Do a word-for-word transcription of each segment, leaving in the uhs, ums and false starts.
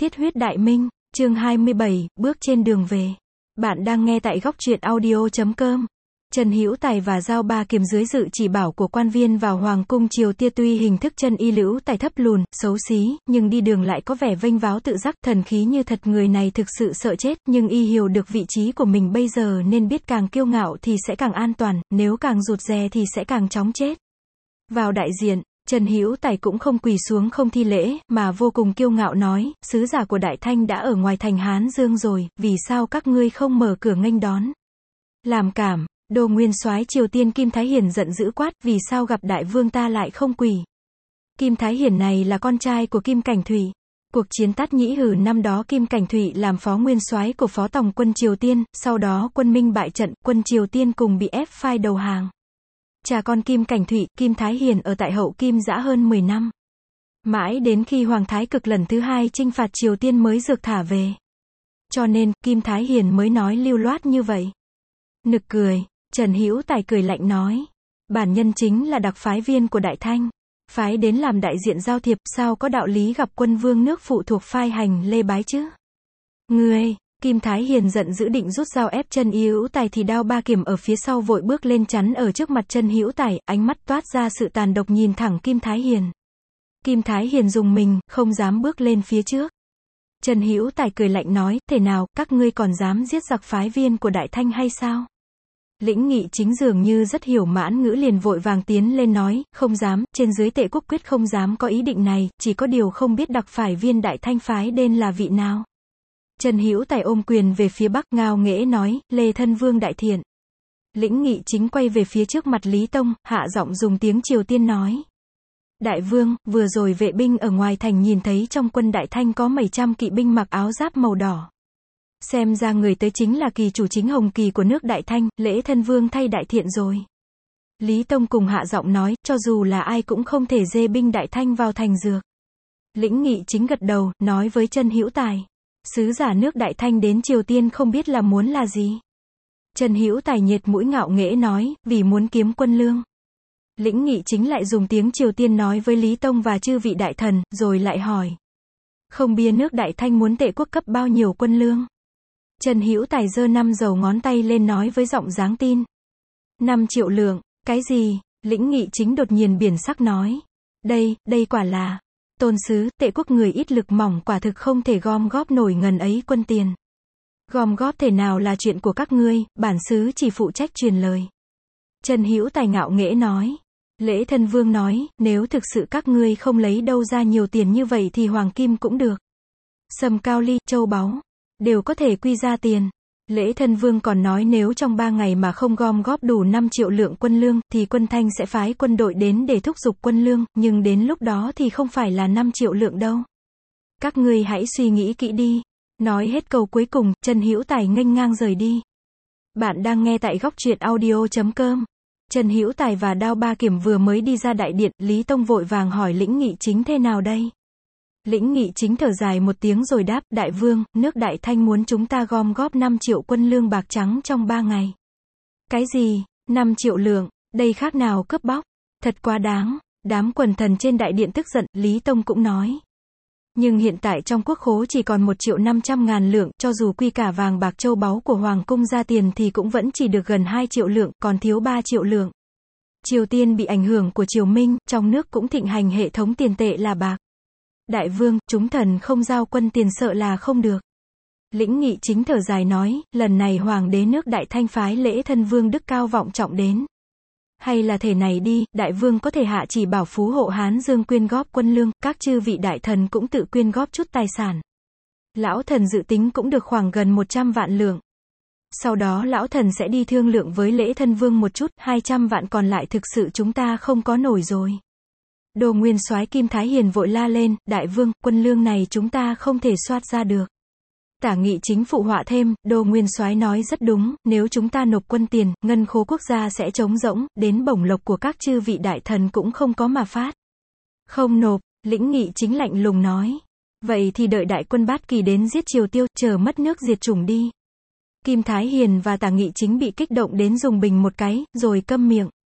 Thiết huyết đại minh, chương hai mươi bảy, bước trên đường về. Bạn đang nghe tại góc truyện audio chấm com. Trần Hữu Tài và Giao Ba Kiềm dưới sự chỉ bảo của quan viên vào Hoàng cung Triều Tia, tuy hình thức Trần Y Lữu Tài thấp lùn, xấu xí, nhưng đi đường lại có vẻ vênh váo tự giác, thần khí như thật. Người này thực sự sợ chết, nhưng y hiểu được vị trí của mình bây giờ nên biết càng kiêu ngạo thì sẽ càng an toàn, nếu càng rụt rè thì sẽ càng chóng chết. Vào đại diện, Trần Hữu Tài cũng không quỳ xuống không thi lễ, mà vô cùng kiêu ngạo nói, sứ giả của Đại Thanh đã ở ngoài thành Hán Dương rồi, vì sao các ngươi không mở cửa nghênh đón? Làm cảm, Đô Nguyên Soái Triều Tiên Kim Thái Hiển giận dữ quát, vì sao gặp đại vương ta lại không quỳ? Kim Thái Hiển này là con trai của Kim Cảnh Thủy. Cuộc chiến Tát Nhĩ Hử năm đó Kim Cảnh Thủy làm phó nguyên soái của phó tổng quân Triều Tiên, sau đó quân Minh bại trận, quân Triều Tiên cùng bị ép phai đầu hàng. Cha con Kim Cảnh Thủy, Kim Thái Hiển ở tại hậu Kim Dã hơn mười năm. Mãi đến khi Hoàng Thái Cực lần thứ hai chinh phạt Triều Tiên mới rước thả về. Cho nên, Kim Thái Hiển mới nói lưu loát như vậy. Nực cười, Trần Hữu Tài cười lạnh nói. Bản nhân chính là đặc phái viên của Đại Thanh. Phái đến làm đại diện giao thiệp, sao có đạo lý gặp quân vương nước phụ thuộc phai hành lê bái chứ? Ngươi! Kim Thái Hiền giận dữ định rút dao ép Trần Hữu Tài thì Đao Ba Kiềm ở phía sau vội bước lên chắn ở trước mặt Trần Hữu Tài, ánh mắt toát ra sự tàn độc nhìn thẳng Kim Thái Hiền. Kim Thái Hiền rùng mình, không dám bước lên phía trước. Trần Hữu Tài cười lạnh nói, thế nào, các ngươi còn dám giết giặc phái viên của Đại Thanh hay sao? Lĩnh Nghị Chính dường như rất hiểu Mãn Ngữ, liền vội vàng tiến lên nói, không dám, trên dưới Tệ Quốc quyết không dám có ý định này, chỉ có điều không biết đặc phái viên Đại Thanh phái đến là vị nào. Trần Hữu Tài ôm quyền về phía bắc, ngao nghễ nói, Lê Thân Vương đại thiện. Lĩnh Nghị Chính quay về phía trước mặt Lý Tông, hạ giọng dùng tiếng Triều Tiên nói. Đại vương, vừa rồi vệ binh ở ngoài thành nhìn thấy trong quân Đại Thanh có mấy trăm kỵ binh mặc áo giáp màu đỏ. Xem ra người tới chính là kỳ chủ chính Hồng Kỳ của nước Đại Thanh, Lễ Thân Vương thay đại thiện rồi. Lý Tông cùng hạ giọng nói, cho dù là ai cũng không thể dê binh Đại Thanh vào thành dược. Lĩnh Nghị Chính gật đầu, nói với Trần Hữu Tài. Sứ giả nước Đại Thanh đến Triều Tiên không biết là muốn là gì. Trần Hữu Tài nhiệt mũi ngạo nghễ nói, vì muốn kiếm quân lương. Lĩnh Nghị Chính lại dùng tiếng Triều Tiên nói với Lý Tông và chư vị đại thần, rồi lại hỏi. Không biết nước Đại Thanh muốn Tệ Quốc cấp bao nhiêu quân lương? Trần Hữu Tài giơ năm dầu ngón tay lên nói với giọng dáng tin. Năm triệu lượng, cái gì? Lĩnh Nghị Chính đột nhiên biển sắc nói. Đây, đây quả là... Tôn sứ, Tệ Quốc người ít lực mỏng quả thực không thể gom góp nổi ngần ấy quân tiền. Gom góp thể nào là chuyện của các ngươi, bản sứ chỉ phụ trách truyền lời. Trần Hữu Tài ngạo nghễ nói. Lễ Thân Vương nói, nếu thực sự các ngươi không lấy đâu ra nhiều tiền như vậy thì hoàng kim cũng được. Sầm cao ly, châu báu, đều có thể quy ra tiền. Lễ Thân Vương còn nói nếu trong ba ngày mà không gom góp đủ năm triệu lượng quân lương, thì quân Thanh sẽ phái quân đội đến để thúc giục quân lương, nhưng đến lúc đó thì không phải là năm triệu lượng đâu. Các ngươi hãy suy nghĩ kỹ đi. Nói hết câu cuối cùng, Trần Hữu Tài nghênh ngang rời đi. Bạn đang nghe tại góc truyện audio chấm com. Trần Hữu Tài và Đao Ba Kiềm vừa mới đi ra đại điện, Lý Tông vội vàng hỏi Lĩnh Nghị Chính thế nào đây? Lĩnh Nghị Chính thở dài một tiếng rồi đáp, đại vương, nước Đại Thanh muốn chúng ta gom góp năm triệu quân lương bạc trắng trong ba ngày. Cái gì? năm triệu lượng, đây khác nào cướp bóc? Thật quá đáng. Đám quần thần trên đại điện tức giận, Lý Tông cũng nói. Nhưng hiện tại trong quốc khố chỉ còn một triệu năm trăm ngàn lượng, cho dù quy cả vàng bạc châu báu của Hoàng cung ra tiền thì cũng vẫn chỉ được gần hai triệu lượng, còn thiếu ba triệu lượng. Triều Tiên bị ảnh hưởng của Triều Minh, trong nước cũng thịnh hành hệ thống tiền tệ là bạc. Đại vương, chúng thần không giao quân tiền sợ là không được. Lĩnh Nghị Chính thở dài nói, lần này Hoàng đế nước Đại Thanh phái Lễ Thân Vương đức cao vọng trọng đến. Hay là thể này đi, đại vương có thể hạ chỉ bảo phú hộ Hán Dương quyên góp quân lương, các chư vị đại thần cũng tự quyên góp chút tài sản. Lão thần dự tính cũng được khoảng gần một trăm vạn lượng. Sau đó lão thần sẽ đi thương lượng với Lễ Thân Vương một chút, hai trăm vạn còn lại thực sự chúng ta không có nổi rồi. Đô Nguyên Soái Kim Thái Hiền vội la lên, đại vương, quân lương này chúng ta không thể soát ra được. Tả Nghị Chính phụ họa thêm, Đô Nguyên Soái nói rất đúng, nếu chúng ta nộp quân tiền, ngân khố quốc gia sẽ trống rỗng, đến bổng lộc của các chư vị đại thần cũng không có mà phát. Không nộp, Lĩnh Nghị Chính lạnh lùng nói. Vậy thì đợi đại quân Bát Kỳ đến giết Triều Tiêu, chờ mất nước diệt chủng đi. Kim Thái Hiền và Tả Nghị Chính bị kích động đến dùng bình một cái, rồi câm miệng.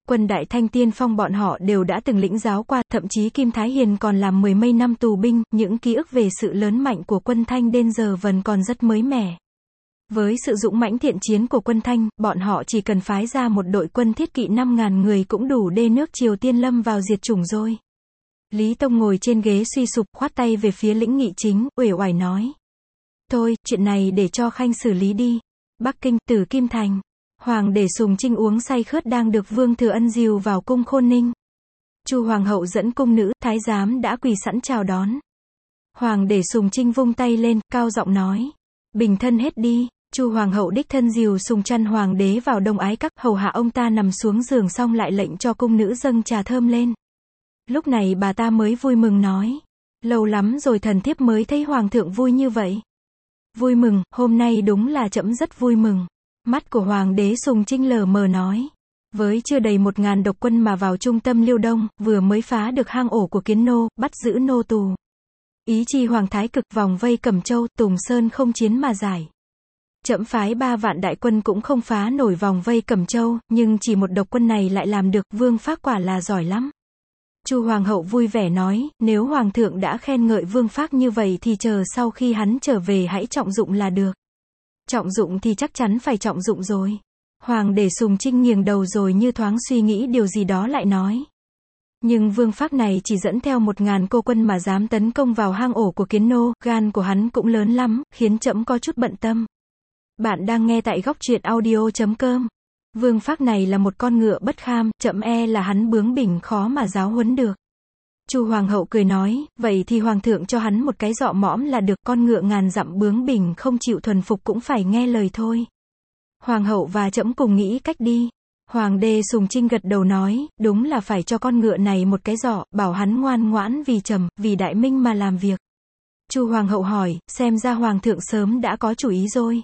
Quân Đại Thanh tiên phong bọn họ đều đã từng lĩnh giáo qua, thậm chí Kim Thái Hiền còn làm mười mấy năm tù binh, những ký ức về sự lớn mạnh của quân Thanh đến giờ vẫn còn rất mới mẻ. Với sự dũng mãnh thiện chiến của quân Thanh, bọn họ chỉ cần phái ra một đội quân thiết kỵ năm ngàn người cũng đủ đê nước Triều Tiên lâm vào diệt chủng rồi. Lý Tông ngồi trên ghế suy sụp, khoát tay về phía Lĩnh Nghị Chính, uể oải nói. Thôi, chuyện này để cho Khanh xử lý đi. Bắc Kinh, Tử Kim Thành. Hoàng đế Sùng Trinh uống say khướt đang được Vương Thừa Ân dìu vào cung Khôn Ninh. Chu Hoàng hậu dẫn cung nữ, thái giám đã quỳ sẵn chào đón. Hoàng đế Sùng Trinh vung tay lên, cao giọng nói. Bình thân hết đi. Chu Hoàng hậu đích thân dìu Sùng Trăn Hoàng đế vào Đông Ái Các, hầu hạ ông ta nằm xuống giường xong lại lệnh cho cung nữ dâng trà thơm lên. Lúc này bà ta mới vui mừng nói. Lâu lắm rồi thần thiếp mới thấy Hoàng thượng vui như vậy. Vui mừng, hôm nay đúng là trẫm rất vui mừng. Mắt của Hoàng đế Sùng Trinh lờ mờ nói. Với chưa đầy một ngàn độc quân mà vào trung tâm Liêu Đông, vừa mới phá được hang ổ của Kiến Nô, bắt giữ nô tù. Ý chi Hoàng thái cực vòng vây Cẩm Châu, Tùng Sơn không chiến mà giải. Trẫm phái ba vạn đại quân cũng không phá nổi vòng vây Cẩm Châu, nhưng chỉ một độc quân này lại làm được, Vương Phác quả là giỏi lắm. Chu Hoàng hậu vui vẻ nói, nếu Hoàng thượng đã khen ngợi Vương Phác như vậy thì chờ sau khi hắn trở về hãy trọng dụng là được. Trọng dụng thì chắc chắn phải trọng dụng rồi. Hoàng đế Sùng Trinh nghiêng đầu rồi như thoáng suy nghĩ điều gì đó lại nói. Nhưng Vương Phác này chỉ dẫn theo một ngàn cô quân mà dám tấn công vào hang ổ của Kiến Nô, gan của hắn cũng lớn lắm, khiến trẫm có chút bận tâm. Bạn đang nghe tại góc truyện audio chấm com. Vương Phác này là một con ngựa bất kham, trẫm e là hắn bướng bỉnh khó mà giáo huấn được. Chu Hoàng hậu cười nói, vậy thì Hoàng thượng cho hắn một cái dọ mõm là được, con ngựa ngàn dặm bướng bỉnh không chịu thuần phục cũng phải nghe lời thôi. Hoàng hậu và trẫm cùng nghĩ cách đi. Hoàng đế Sùng Trinh gật đầu nói, đúng là phải cho con ngựa này một cái dọ, bảo hắn ngoan ngoãn vì trầm, vì đại minh mà làm việc. Chu Hoàng hậu hỏi, xem ra Hoàng thượng sớm đã có chủ ý rồi.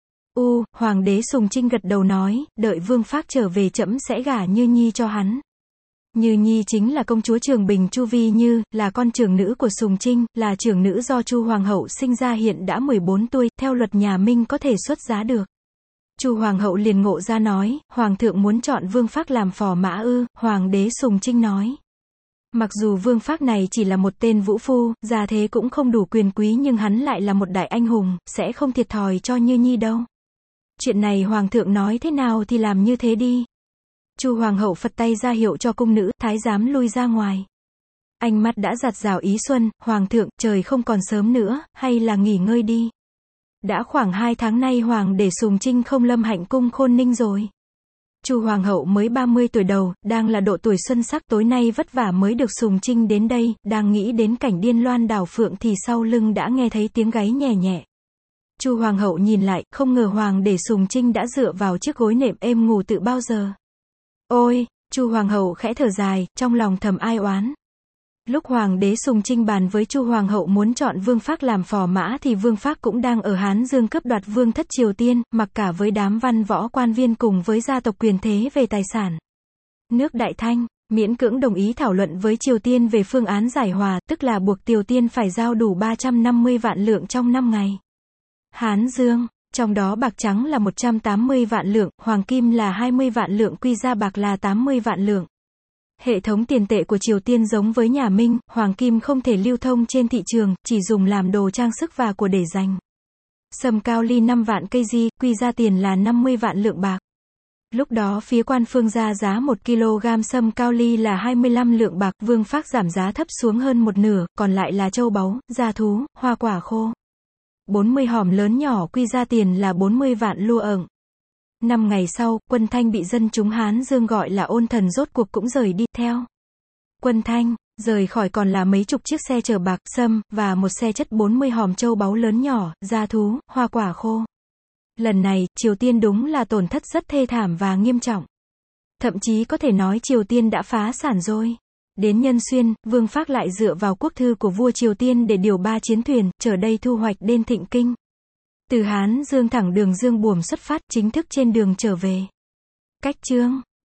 U, Hoàng đế Sùng Trinh gật đầu nói, đợi Vương Phác trở về trẫm sẽ gả Như Nhi cho hắn. Như Nhi chính là công chúa Trường Bình Chu Vi Như, là con trưởng nữ của Sùng Trinh, là trưởng nữ do Chu Hoàng hậu sinh ra, hiện đã mười bốn tuổi, theo luật nhà Minh có thể xuất giá được. Chu Hoàng hậu liền ngộ ra nói, Hoàng thượng muốn chọn Vương Phác làm phò mã ư? Hoàng đế Sùng Trinh nói. Mặc dù Vương Phác này chỉ là một tên vũ phu, gia thế cũng không đủ quyền quý nhưng hắn lại là một đại anh hùng, sẽ không thiệt thòi cho Như Nhi đâu. Chuyện này Hoàng thượng nói thế nào thì làm như thế đi. Chu Hoàng hậu phất tay ra hiệu cho cung nữ, thái giám lui ra ngoài. Ánh mắt đã giạt rào ý xuân, Hoàng thượng, trời không còn sớm nữa, hay là nghỉ ngơi đi. Đã khoảng hai tháng nay Hoàng đế Sùng Trinh không lâm hạnh cung Khôn Ninh rồi. Chu Hoàng hậu mới ba mươi tuổi đầu, đang là độ tuổi xuân sắc, tối nay vất vả mới được Sùng Trinh đến đây, đang nghĩ đến cảnh điên loan đảo phượng thì sau lưng đã nghe thấy tiếng gáy nhẹ nhẹ. Chu Hoàng hậu nhìn lại, không ngờ Hoàng đế Sùng Trinh đã dựa vào chiếc gối nệm êm ngủ từ bao giờ. Ôi, Chu Hoàng hậu khẽ thở dài, trong lòng thầm ai oán. Lúc Hoàng đế Sùng Trinh bàn với Chu Hoàng hậu muốn chọn Vương Phác làm phò mã thì Vương Phác cũng đang ở Hán Dương cướp đoạt vương thất Triều Tiên, mặc cả với đám văn võ quan viên cùng với gia tộc quyền thế về tài sản. Nước Đại Thanh, miễn cưỡng đồng ý thảo luận với Triều Tiên về phương án giải hòa, tức là buộc Triều Tiên phải giao đủ ba trăm năm mươi vạn lượng trong năm ngày. Hán Dương, trong đó bạc trắng là một trăm tám mươi vạn lượng, hoàng kim là hai mươi vạn lượng, quy ra bạc là tám mươi vạn lượng. Hệ thống tiền tệ của Triều Tiên giống với nhà Minh, hoàng kim không thể lưu thông trên thị trường, chỉ dùng làm đồ trang sức và của để dành. Sâm cao ly năm vạn cây di, quy ra tiền là năm mươi vạn lượng bạc. Lúc đó phía quan phương ra giá một ki lô gam sâm cao ly là hai mươi lăm lượng bạc, Vương Phác giảm giá thấp xuống hơn một nửa, còn lại là châu báu, gia thú, hoa quả khô. bốn mươi hòm lớn nhỏ quy ra tiền là bốn mươi vạn lua ẩn. Năm ngày sau, quân Thanh bị dân chúng Hán Dương gọi là Ôn Thần rốt cuộc cũng rời đi, theo. Quân Thanh, rời khỏi còn là mấy chục chiếc xe chở bạc, sâm, và một xe chất bốn mươi hòm châu báu lớn nhỏ, gia thú, hoa quả khô. Lần này, Triều Tiên đúng là tổn thất rất thê thảm và nghiêm trọng. Thậm chí có thể nói Triều Tiên đã phá sản rồi. Đến Nhân Xuyên, Vương Phác lại dựa vào quốc thư của vua Triều Tiên để điều ba chiến thuyền, chở đây thu hoạch đến Thịnh Kinh. Từ Hán Dương thẳng đường Dương Buồm xuất phát, chính thức trên đường trở về. Cách chương